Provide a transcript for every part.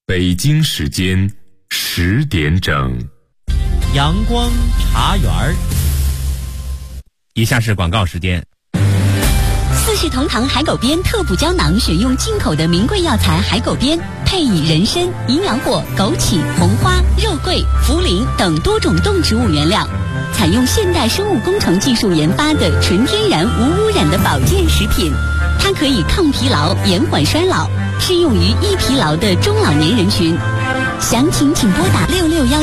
北京时间10点整， 阳光茶园儿。 以下是广告时间。 四世同堂海狗鞭特补胶囊，选用进口的名贵药材海狗鞭，配以人参、营养果、枸杞、红花、肉桂、茯苓等多种动植物原料，采用现代生物工程技术研发的纯天然无污染的保健食品。它可以抗疲劳、延缓衰老，适用于易疲劳的中老年人群。详情请拨打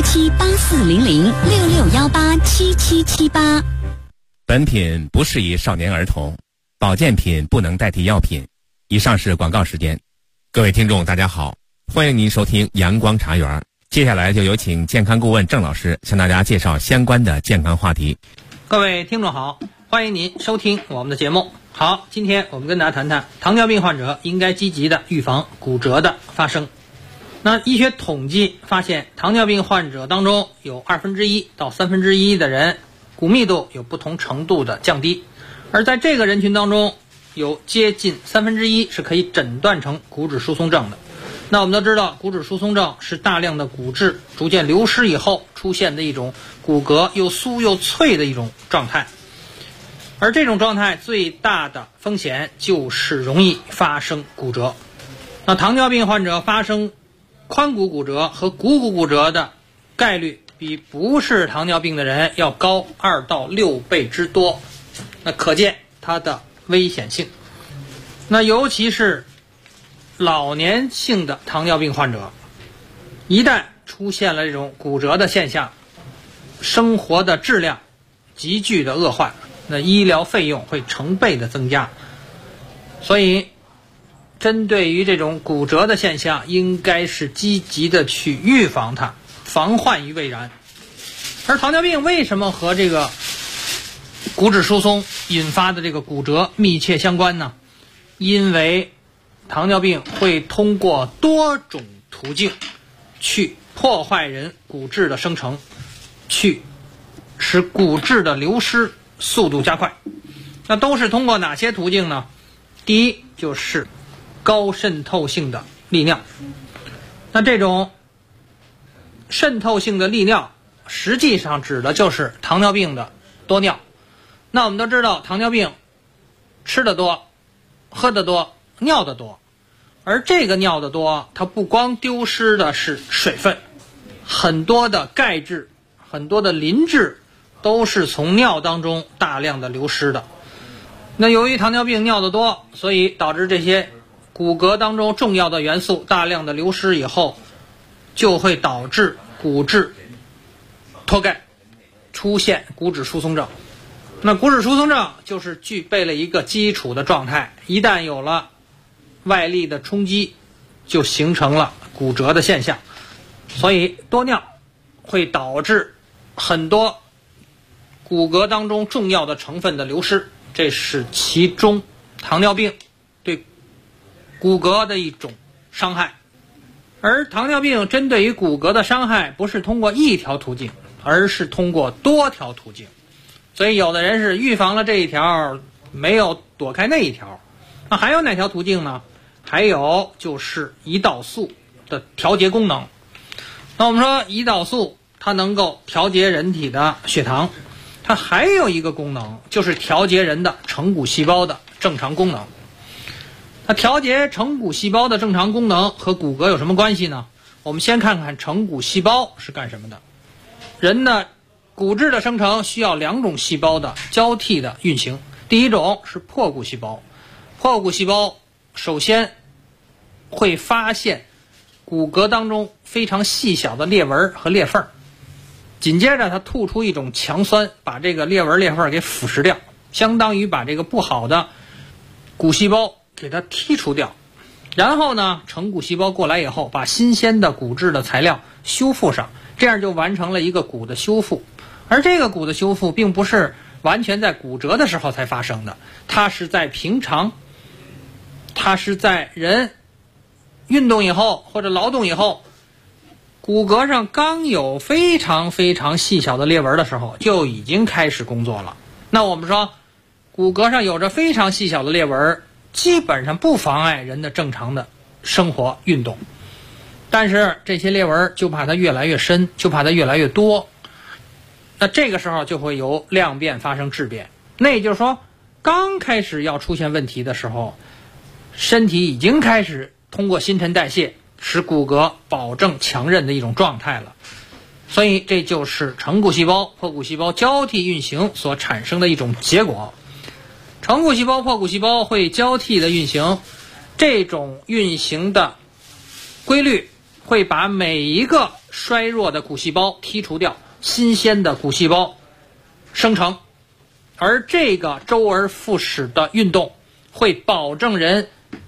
6617840066187778。 本品不适宜少年儿童，保健品不能代替药品。以上是广告时间。各位听众大家好，欢迎您收听阳光茶园。接下来就有请健康顾问郑老师向大家介绍相关的健康话题。 各位听众好，欢迎您收听我们的节目。好，今天我们跟大家谈谈糖尿病患者应该积极的预防骨折的发生。那医学统计发现，糖尿病患者当中有1/2到1/3的人骨密度有不同程度的降低，而在这个人群当中，有接近1/3是可以诊断成骨质疏松症的。那我们都知道，骨质疏松症是大量的骨质逐渐流失以后出现的一种骨骼又酥又脆的一种状态，而这种状态最大的风险就是容易发生骨折。那糖尿病患者发生髋骨骨折和股骨骨折的概率比不是糖尿病的人要高2到6倍之多，那可见它的危险性。那尤其是老年性的糖尿病患者，一旦出现了这种骨折的现象，生活的质量急剧的恶化，那医疗费用会成倍的增加。所以针对于这种骨折的现象，应该是积极的去预防它，防患于未然。而糖尿病为什么和这个骨质疏松引发的这个骨折密切相关呢？因为糖尿病会通过多种途径去破坏人骨质的生成，去使骨质的流失速度加快。那都是通过哪些途径呢？第一就是高渗透性的利尿。那这种渗透性的利尿实际上指的就是糖尿病的多尿。那我们都知道，糖尿病吃得多、喝得多、尿得多，而这个尿得多，它不光丢失的是水分，很多的钙质、很多的磷质都是从尿当中大量的流失的。那由于糖尿病尿得多，所以导致这些骨骼当中重要的元素大量的流失以后，就会导致骨质脱钙，出现骨质疏松症。那骨质疏松症就是具备了一个基础的状态，一旦有了外力的冲击，就形成了骨折的现象。所以多尿会导致很多骨骼当中重要的成分的流失，这是其中糖尿病对骨骼的一种伤害。而糖尿病针对于骨骼的伤害不是通过一条途径，而是通过多条途径。所以有的人是预防了这一条，没有躲开那一条。那还有哪条途径呢？还有就是胰岛素的调节功能。那我们说胰岛素它能够调节人体的血糖，它还有一个功能就是调节人的成骨细胞的正常功能。那调节成骨细胞的正常功能和骨骼有什么关系呢？我们先看看成骨细胞是干什么的。人的骨质的生成需要2种细胞的交替的运行。第一种是破骨细胞，破骨细胞首先会发现骨骼当中非常细小的裂纹和裂缝，紧接着它吐出一种强酸，把这个裂纹裂缝给腐蚀掉，相当于把这个不好的骨细胞给它剔除掉。然后呢，成骨细胞过来以后，把新鲜的骨质的材料修复上，这样就完成了一个骨的修复。而这个骨的修复并不是完全在骨折的时候才发生的，它是在平常，它是在人运动以后或者劳动以后，骨骼上刚有非常非常细小的裂纹的时候就已经开始工作了。那我们说骨骼上有着非常细小的裂纹，基本上不妨碍人的正常的生活运动。 但是这些裂纹就怕它越来越深，就怕它越来越多。那这个时候就会由量变发生质变。那也就是说，刚开始要出现问题的时候，身体已经开始通过新陈代谢使骨骼保证强韧的一种状态了。所以这就是成骨细胞、破骨细胞交替运行所产生的一种结果。成骨细胞、破骨细胞会交替的运行，这种运行的规律会把每一个衰弱的骨细胞剔除掉，新鲜的骨细胞生成。而这个周而复始的运动会保证人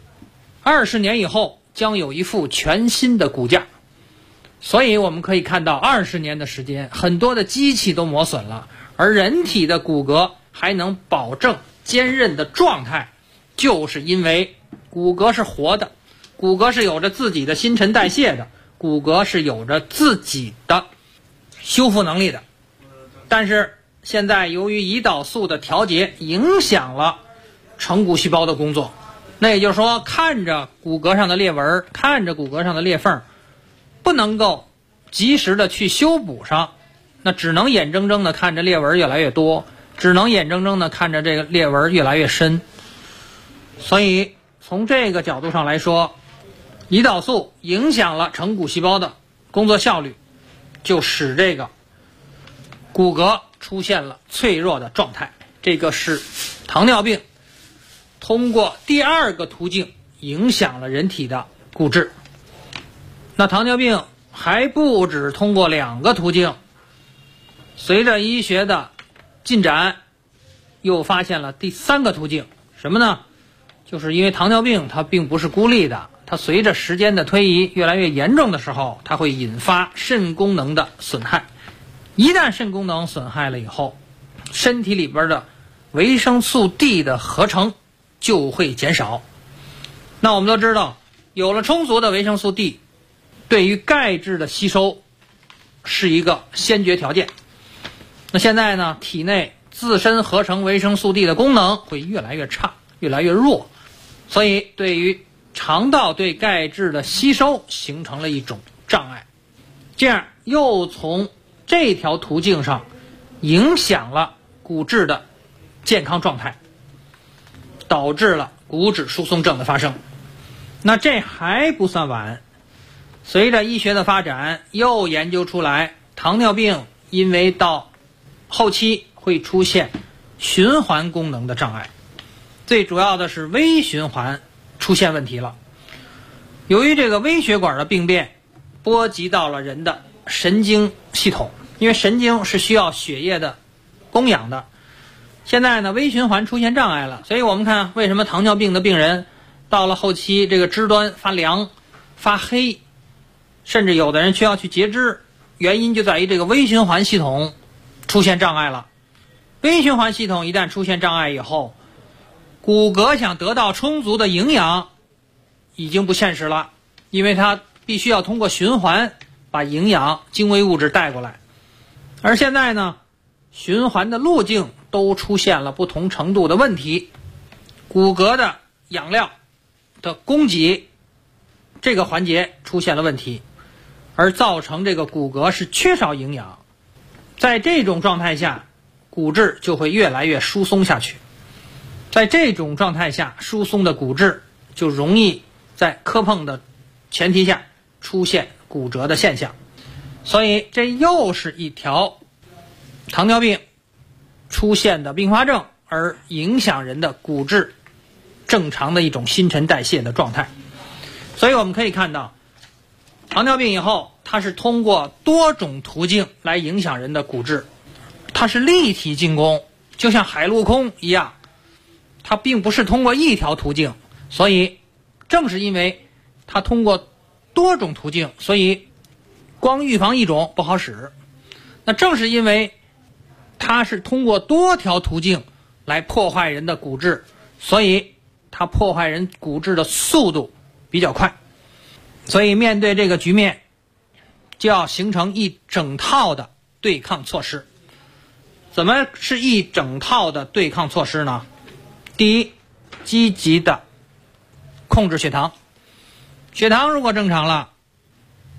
20年以后将有一副全新的骨架。所以我们可以看到20年的时间，很多的机器都磨损了，而人体的骨骼还能保证坚韧的状态，就是因为骨骼是活的，骨骼是有着自己的新陈代谢的，骨骼是有着自己的修复能力的。但是现在由于胰岛素的调节影响了成骨细胞的工作，那也就是说，看着骨骼上的裂纹，看着骨骼上的裂缝，不能够及时的去修补上，那只能眼睁睁的看着裂纹越来越多，只能眼睁睁的看着这个裂纹越来越深。所以从这个角度上来说，胰岛素影响了成骨细胞的工作效率，就使这个骨骼出现了脆弱的状态。这个是糖尿病通过第二个途径影响了人体的骨质。那糖尿病还不止通过2个途径，随着医学的进展，又发现了第3个途径。什么呢？就是因为糖尿病它并不是孤立的，它随着时间的推移越来越严重的时候，它会引发肾功能的损害。一旦肾功能损害了以后，身体里边的维生素 D 的合成就会减少。那我们都知道，有了充足的维生素 D， 对于钙质的吸收是一个先决条件。那现在呢，体内自身合成维生素 D 的功能会越来越差，越来越弱，所以对于肠道对钙质的吸收形成了一种障碍，这样又从这条途径上影响了骨质的健康状态，导致了骨质疏松症的发生。那这还不算完，随着医学的发展，又研究出来糖尿病因为到后期会出现循环功能的障碍，最主要的是微循环出现问题了。由于这个微血管的病变波及到了人的神经系统，因为神经是需要血液的供养的，现在呢微循环出现障碍了，所以我们看为什么糖尿病的病人到了后期这个肢端发凉发黑，甚至有的人需要去截肢，原因就在于这个微循环系统出现障碍了。微循环系统一旦出现障碍以后，骨骼想得到充足的营养已经不现实了，因为它必须要通过循环把营养精微物质带过来。而现在呢，循环的路径都出现了不同程度的问题，骨骼的养料的供给这个环节出现了问题，而造成这个骨骼是缺少营养。在这种状态下，骨质就会越来越疏松下去。在这种状态下，疏松的骨质就容易在磕碰的前提下出现骨折的现象。所以这又是一条糖尿病出现的并发症，而影响人的骨质正常的一种新陈代谢的状态。所以我们可以看到，糖尿病以后它是通过多种途径来影响人的骨质，它是立体进攻，就像海陆空一样，它并不是通过一条途径。所以正是因为它通过多种途径，所以光预防一种不好使。那正是因为它是通过多条途径来破坏人的骨质，所以它破坏人骨质的速度比较快。所以面对这个局面，就要形成一整套的对抗措施。怎么是一整套的对抗措施呢？第一，积极的控制血糖。血糖如果正常了，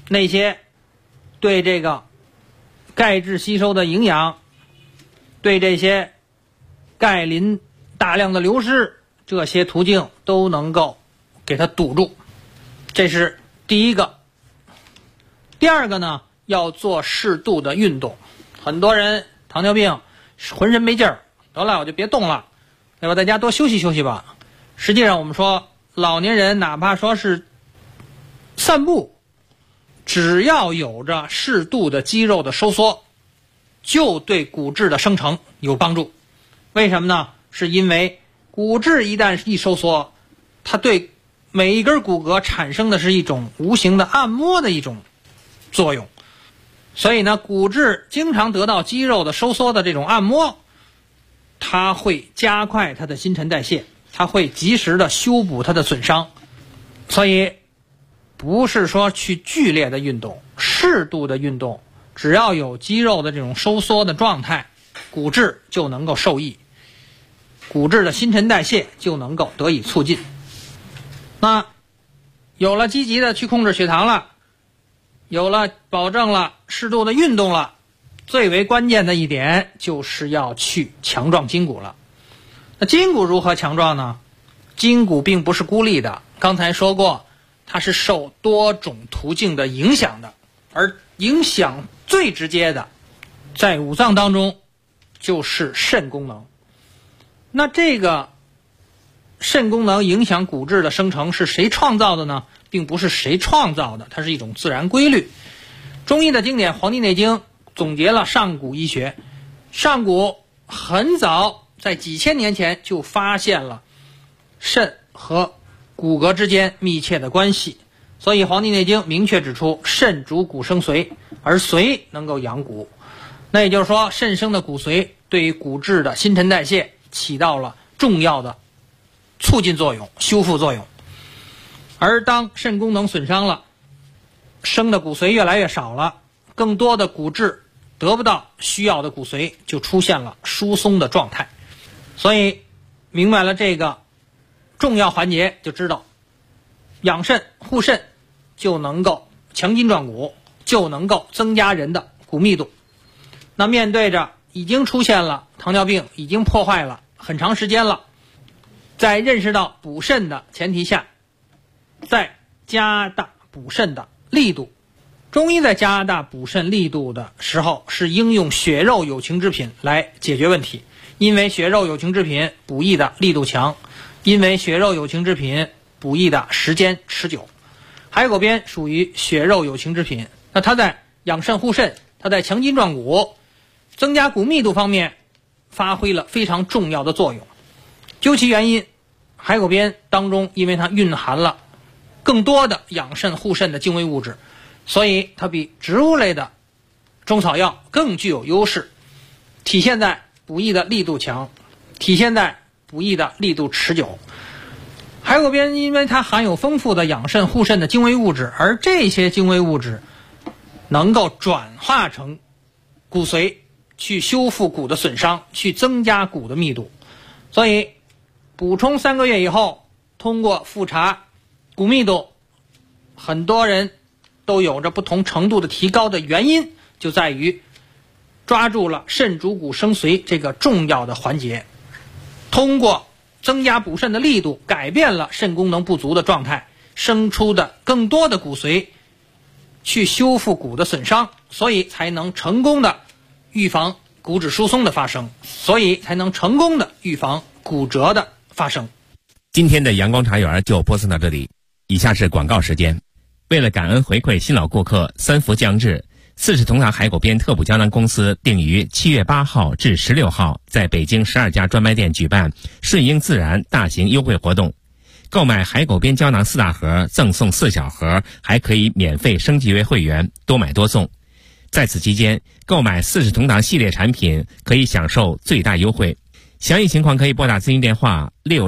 那些对这个钙质吸收的营养，对这些钙磷大量的流失，这些途径都能够给它堵住。这是第一个。第二个呢，要做适度的运动。很多人糖尿病浑身没劲儿，得了我就别动了，对吧？在家多休息休息吧。实际上我们说老年人哪怕说是散步，只要有着适度的肌肉的收缩，就对骨质的生成有帮助。为什么呢？是因为骨质一旦一收缩，它对每一根骨骼产生的是一种无形的按摩的一种作用。所以呢，骨质经常得到肌肉的收缩的这种按摩，它会加快它的新陈代谢，它会及时的修补它的损伤。所以不是说去剧烈的运动，适度的运动，只要有肌肉的这种收缩的状态，骨质就能够受益，骨质的新陈代谢就能够得以促进。那有了积极的去控制血糖了，有了保证了适度的运动了，最为关键的一点就是要去强壮筋骨了。那筋骨如何强壮呢？筋骨并不是孤立的，刚才说过，它是受多种途径的影响的，而影响最直接的在五脏当中就是肾功能。那这个肾功能影响骨质的生成是谁创造的呢？并不是谁创造的，它是一种自然规律。中医的经典《黄帝内经》总结了上古医学，上古很早在几千年前就发现了肾和骨骼之间密切的关系，所以《黄帝内经》明确指出，肾主骨生髓，而髓能够养骨。那也就是说，肾生的骨髓对于骨质的新陈代谢起到了重要的促进作用、修复作用。而当肾功能损伤了，生的骨髓越来越少了，更多的骨质得不到需要的骨髓，就出现了疏松的状态。所以明白了这个重要环节，就知道养肾护肾就能够强筋壮骨，就能够增加人的骨密度。那面对着已经出现了糖尿病，已经破坏了很长时间了，在认识到补肾的前提下，再加大补肾的力度。中医在加大补肾力度的时候，是应用血肉有情之品来解决问题。因为血肉有情之品补益的力度强，因为血肉有情之品补益的时间持久。海狗鞭属于血肉有情之品，那它在养肾护肾，它在强筋壮骨、增加骨密度方面发挥了非常重要的作用。究其原因，海狗鞭当中因为它蕴含了更多的养肾护肾的精微物质，所以它比植物类的中草药更具有优势，体现在补益的力度强，体现在补益的力度持久。海狗鞭因为它含有丰富的养肾护肾的精微物质，而这些精微物质能够转化成骨髓，去修复骨的损伤，去增加骨的密度。所以补充3个月以后，通过复查骨密度，很多人都有着不同程度的提高的原因，就在于抓住了肾主骨生髓这个重要的环节，通过增加补肾的力度，改变了肾功能不足的状态，生出的更多的骨髓去修复骨的损伤，所以才能成功的预防骨质疏松的发生，所以才能成功的预防骨折的发生。 今天的阳光茶园就播送到这里，以下是广告时间。为了感恩回馈新老顾客，三伏将至，四世同堂海狗鞭特补胶囊公司定于7月8号至16号在北京12家专卖店举办顺应自然大型优惠活动，购买海狗鞭胶囊4大盒赠送4小盒，还可以免费升级为会员，多买多送。在此期间，购买四世同堂系列产品可以享受最大优惠。详细情况可以拨打咨询电话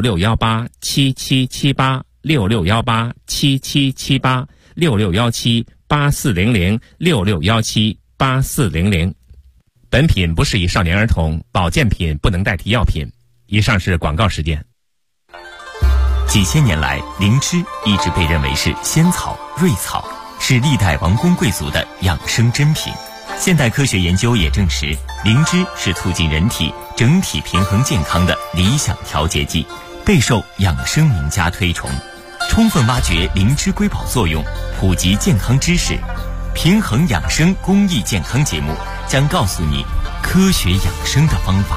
66187778 66187778 66178400 66178400。本品不适宜少年儿童，保健品不能代替药品。以上是广告时间。 几千年来，灵芝一直被认为是仙草、瑞草， 是历代王公贵族的养生珍品。现代科学研究也证实，灵芝是促进人体整体平衡健康的理想调节剂，备受养生名家推崇。充分挖掘灵芝瑰宝作用，普及健康知识，平衡养生公益健康节目将告诉你科学养生的方法。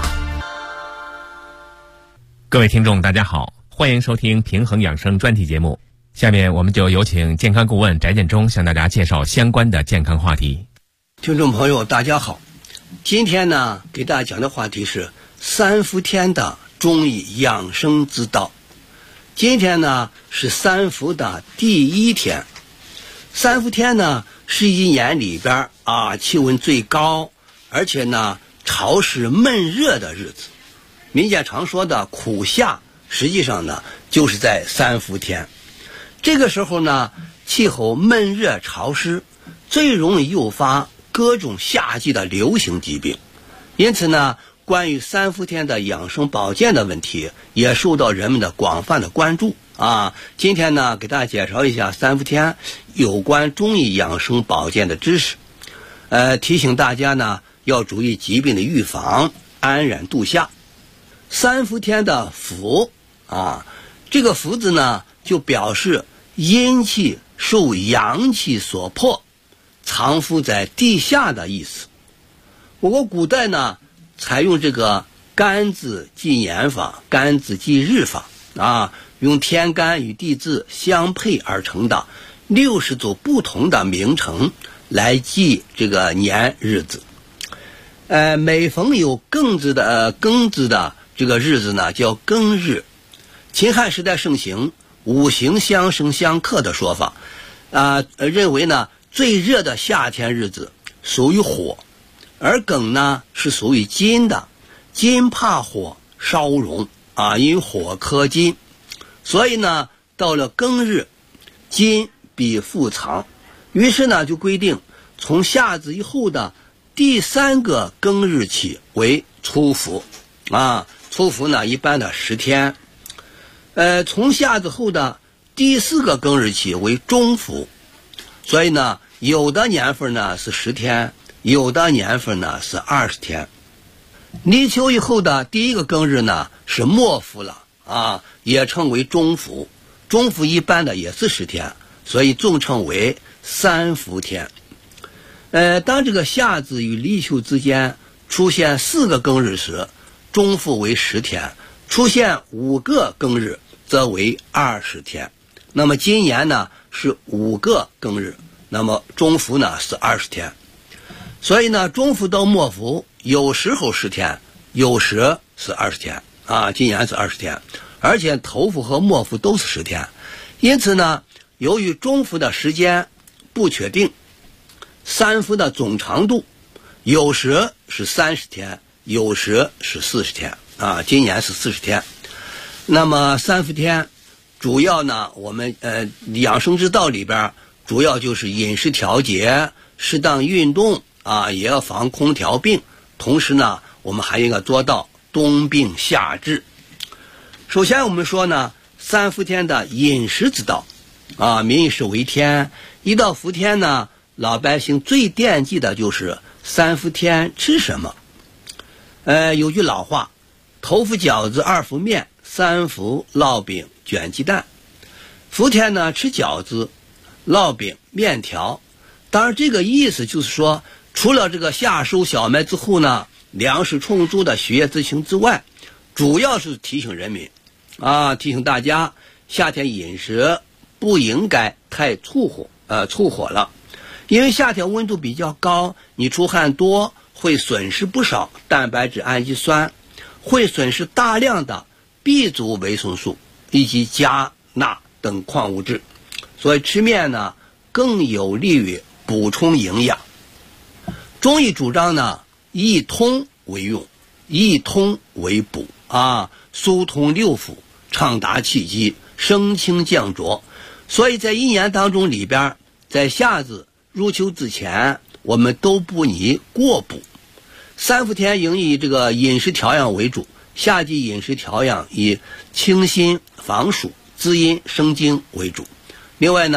各位听众大家好，欢迎收听平衡养生专题节目。下面我们就有请健康顾问翟建中向大家介绍相关的健康话题。 听众朋友大家好，今天呢给大家讲的话题是三伏天的中医养生之道。今天呢是三伏的第一天。三伏天呢是一年里边气温最高，而且呢潮湿闷热的日子。民间常说的苦夏，实际上呢就是在三伏天。这个时候呢气候闷热潮湿，最容易诱发各种夏季的流行疾病。因此呢关于三伏天的养生保健的问题也受到人们的广泛的关注今天呢给大家介绍一下三伏天有关中医养生保健的知识，提醒大家呢要注意疾病的预防，安然度夏。三伏天的伏这个伏字呢就表示阴气受阳气所迫，藏伏在地下的意思。我国古代呢采用这个干字记年法、干字记日法用天干与地支相配而成的60组不同的名称来记这个年日子。每逢有庚子的这个日子呢叫庚日。秦汉时代盛行五行相生相克的说法认为呢最热的夏天日子属于火，而庚呢是属于金的，金怕火烧融因火克金，所以呢到了庚日金必复藏，于是呢就规定从夏至以后的第3个庚日起为初伏初伏呢一般的10天，从夏至后的第4个庚日起为中伏，所以呢有的年份呢是10天，有的年份呢是20天。立秋以后的第1个庚日呢是末伏了也称为中伏，中伏一般的也是10天，所以纵称为三伏天。当这个夏至与立秋之间出现4个庚日时，中伏为10天，出现5个庚日则为20天。那么今年呢是5个庚日，那么中伏呢是20天。所以呢中伏到末伏有时候10天，有时是20天今年是20天，而且头伏和末伏都是10天。因此呢由于中伏的时间不确定，三伏的总长度有时是30天，有时是40天今年是40天。那么三伏天主要呢我们养生之道里边主要就是饮食调节，适当运动也要防空调病，同时呢我们还应该做到冬病夏治。首先我们说呢三伏天的饮食之道民以食为天。一到伏天呢老百姓最惦记的就是三伏天吃什么。有句老话，头伏饺子二伏面，三伏烙饼卷鸡蛋。伏天呢吃饺子、烙饼、面条。当然这个意思就是说，除了这个夏收小麦之后呢粮食充足的血液之情之外，主要是提醒人民提醒大家夏天饮食不应该太促火了。因为夏天温度比较高，你出汗多会损失不少蛋白质氨基酸，会损失大量的 B 族维生素以及钾、钠等矿物质，所以吃面呢更有利于补充营养。中医主张呢以通为用，以通为补疏通六腑，畅达气机，升清降浊。所以在一年当中里边，在夏至入秋之前我们都不宜过补。三伏天应以这个饮食调养为主，夏季饮食调养以清心防暑、滋阴生津为主。另外呢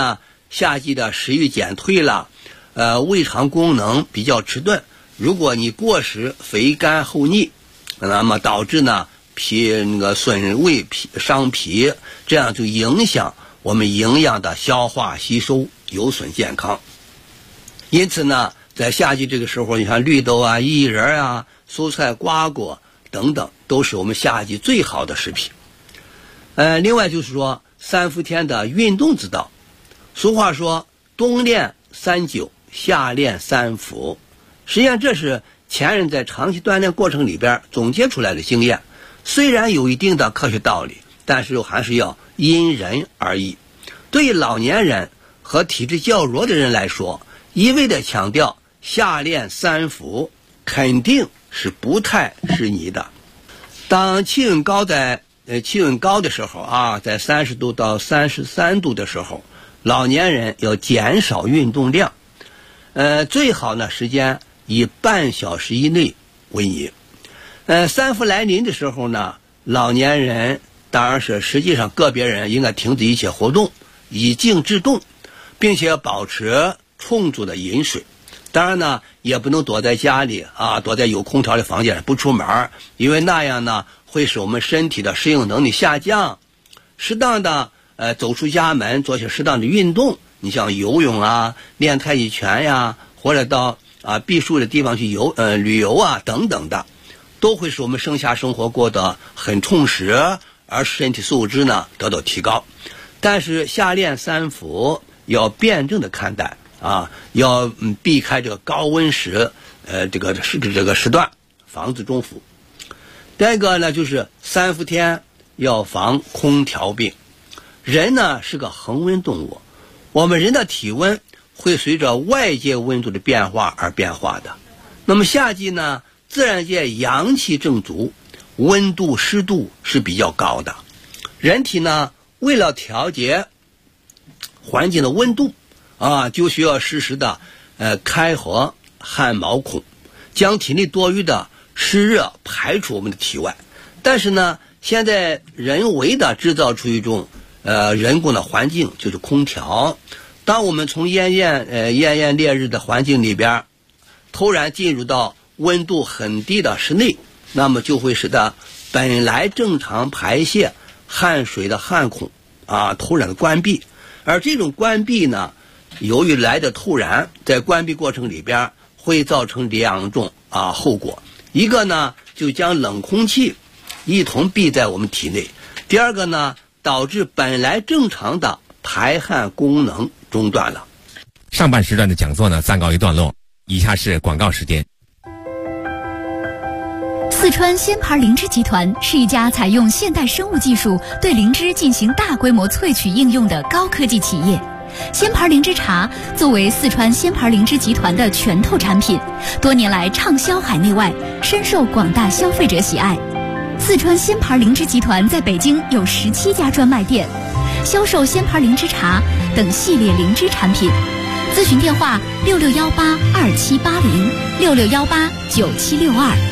夏季的食欲减退了，胃肠功能比较迟钝。如果你过食肥甘厚腻，那么导致呢损胃伤脾，这样就影响我们营养的消化吸收，有损健康。因此呢，在夏季这个时候，你看绿豆啊、薏仁啊、蔬菜、瓜果等等，都是我们夏季最好的食品。另外就是说三伏天的运动之道。俗话说冬练3九，夏练3伏。实际上这是前人在长期锻炼过程里边总结出来的经验，虽然有一定的科学道理，但是还是要因人而异。对于老年人和体质较弱的人来说，一味的强调夏练3伏肯定是不太适宜的。当气温高的时候啊，在30度到33度的时候，老年人要减少运动量，最好呢时间以半小时以内为宜。3伏来临的时候呢，老年人当然是实际上个别人应该停止一切活动，以静制动，并且保持充足的饮水。当然呢，也不能躲在家里啊，躲在有空调的房间不出门，因为那样呢会使我们身体的适应能力下降。适当的走出家门，做些适当的运动，你像游泳啊、练太极拳呀，或者到避暑的地方去旅游啊等等的，都会使我们剩下生活过得很充实，而身体素质呢得到提高。但是夏练3伏要辩证的看待啊，要避开这个高温时这个时段，防止中伏。第二个呢，就是3伏天要防空调病。人呢是个恒温动物，我们人的体温会随着外界温度的变化而变化的。那么夏季呢，自然界阳气正足，温度湿度是比较高的。人体呢为了调节环境的温度就需要适时的开合汗毛孔，将体内多余的湿热排出我们的体外。但是呢，现在人为的制造出一种人工的环境，就是空调。当我们从炎炎烈日的环境里边突然进入到温度很低的室内，那么就会使得本来正常排泄汗水的汗孔突然的关闭。而这种关闭呢，由于来的突然，在关闭过程里边会造成2种后果。一个呢，就将冷空气一同闭在我们体内；第二个呢，导致本来正常的排汗功能中断了。 上半时段的讲座呢暂告一段落，以下是广告时间。 四川仙牌灵芝集团是一家采用现代生物技术对灵芝进行大规模萃取应用的高科技企业。仙牌灵芝茶作为四川仙牌灵芝集团的拳头产品，多年来畅销海内外，深受广大消费者喜爱。四川仙牌灵芝集团在北京有17家专卖店，销售仙牌灵芝茶等系列灵芝产品。咨询电话6618278066189762。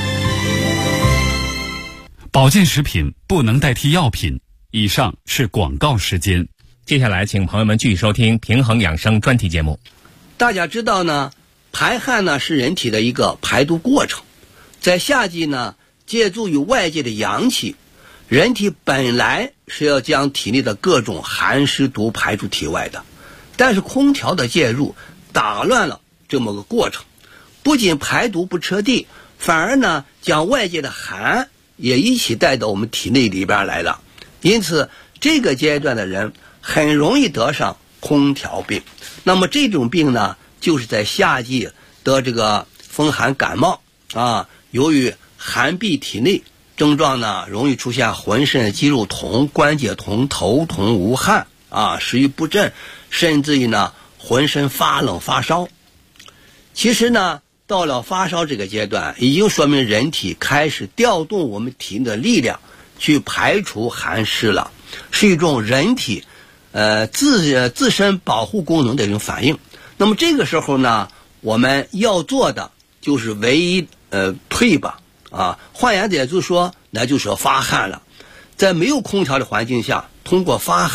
保健食品不能代替药品。以上是广告时间。 接下来请朋友们继续收听平衡养生专题节目。 大家知道呢，排汗呢是人体的一个排毒过程。在夏季呢，借助于外界的阳气，人体本来是要将体内的各种寒湿毒排出体外的，但是空调的介入打乱了这么个过程，不仅排毒不彻底，反而呢将外界的寒也一起带到我们体内里边来了。因此这个阶段的人很容易得上空调病。那么这种病呢，就是在夏季得这个风寒感冒由于寒闭体内，症状呢容易出现浑身肌肉痛、关节痛、头痛无汗食欲不振，甚至于呢浑身发冷发烧。其实呢，到了发烧这个阶段，已经说明人体开始调动我们体内的力量去排除寒湿了，是一种人体自身保护功能的一种反应。那么这个时候呢，我们要做的就是唯一退吧换言之也就是说，那就是要发汗了。在没有空调的环境下，通过发汗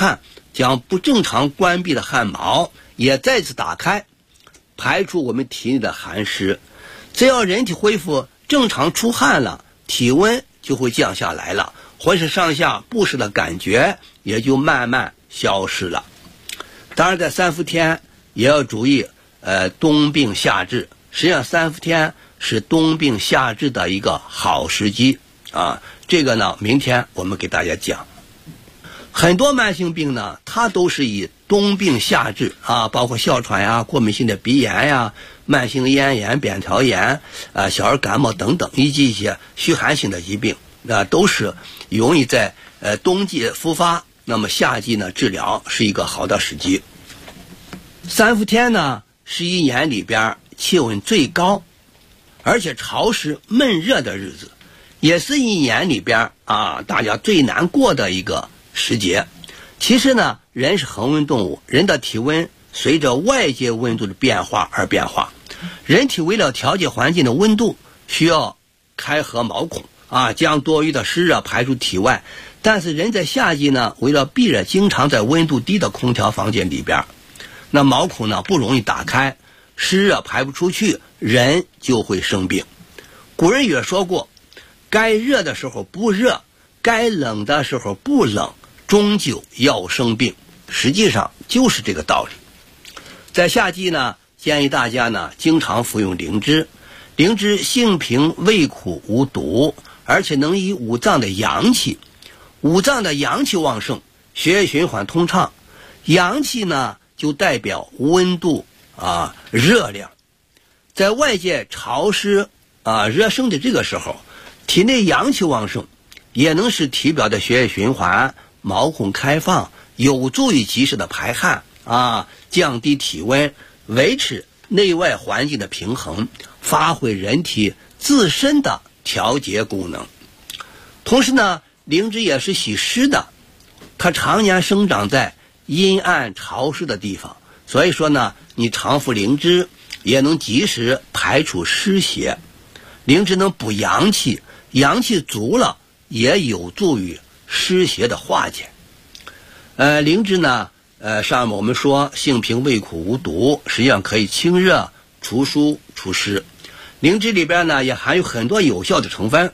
将不正常关闭的汗毛也再次打开，排出我们体内的寒湿。只要人体恢复正常出汗了，体温就会降下来了，浑身上下不适的感觉也就慢慢消失了。当然在3伏天也要注意冬病夏治，实际上3伏天是冬病夏治的一个好时机啊。这个呢明天我们给大家讲。很多慢性病呢它都是以冬病夏治啊，包括哮喘呀、过敏性的鼻炎呀、慢性咽炎、扁桃炎小儿感冒等等，以及一些虚寒性的疾病都是容易在冬季复发，那么夏季呢治疗是一个好的时机。3伏天呢是一年里边气温最高而且潮湿闷热的日子，也是一年里边大家最难过的一个时节。其实呢人是恒温动物，人的体温随着外界温度的变化而变化，人体为了调节环境的温度需要开合毛孔将多余的湿热排出体外。但是人在夏季呢为了避热，经常在温度低的空调房间里边，那毛孔呢不容易打开，湿热排不出去，人就会生病。古人也说过，该热的时候不热，该冷的时候不冷，终究要生病。实际上就是这个道理。在夏季呢，建议大家呢经常服用灵芝。灵芝性平味苦无毒，而且能以五脏的阳气，五脏的阳气旺盛，血液循环通畅。阳气呢就代表温度热量。在外界潮湿热盛的这个时候，体内阳气旺盛，也能使体表的血液循环、毛孔开放，有助于及时的排汗降低体温，维持内外环境的平衡，发挥人体自身的调节功能。同时呢，灵芝也是喜湿的，它常年生长在阴暗潮湿的地方，所以说呢，你常服灵芝也能及时排除湿邪。灵芝能补阳气，阳气足了也有助于湿邪的化解。灵芝呢上面我们说性平味苦无毒，实际上可以清热除湿除湿。灵芝里边呢也含有很多有效的成分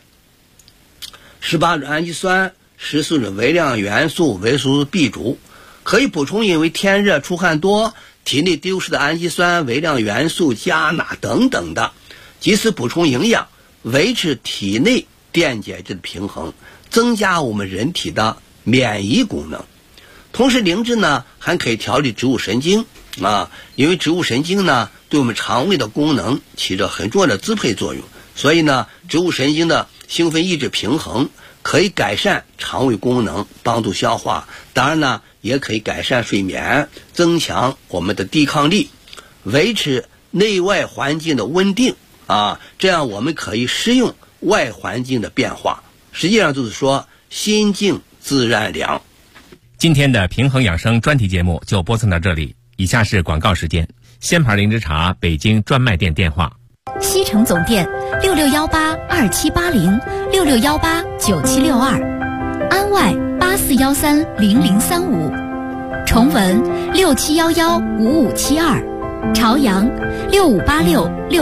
，18种氨基酸，14种微量元素，维生素 B 族，可以补充因为天热出汗多体内丢失的氨基酸、微量元素、钾、钠等等的，及时补充营养，维持体内电解质的平衡，增加我们人体的免疫功能。同时灵芝呢还可以调理植物神经因为植物神经呢对我们肠胃的功能起着很重要的支配作用，所以呢植物神经的兴奋抑制平衡可以改善肠胃功能，帮助消化。当然呢也可以改善睡眠，增强我们的抵抗力，维持内外环境的稳定这样我们可以适应外环境的变化。实际上就是说心静自然凉。 今天的平衡养生专题节目就播送到这里，以下是广告时间。仙牌灵芝茶北京专卖店电话： 西城总店66182780，66189762，安外84130035，重文67115572，朝阳6586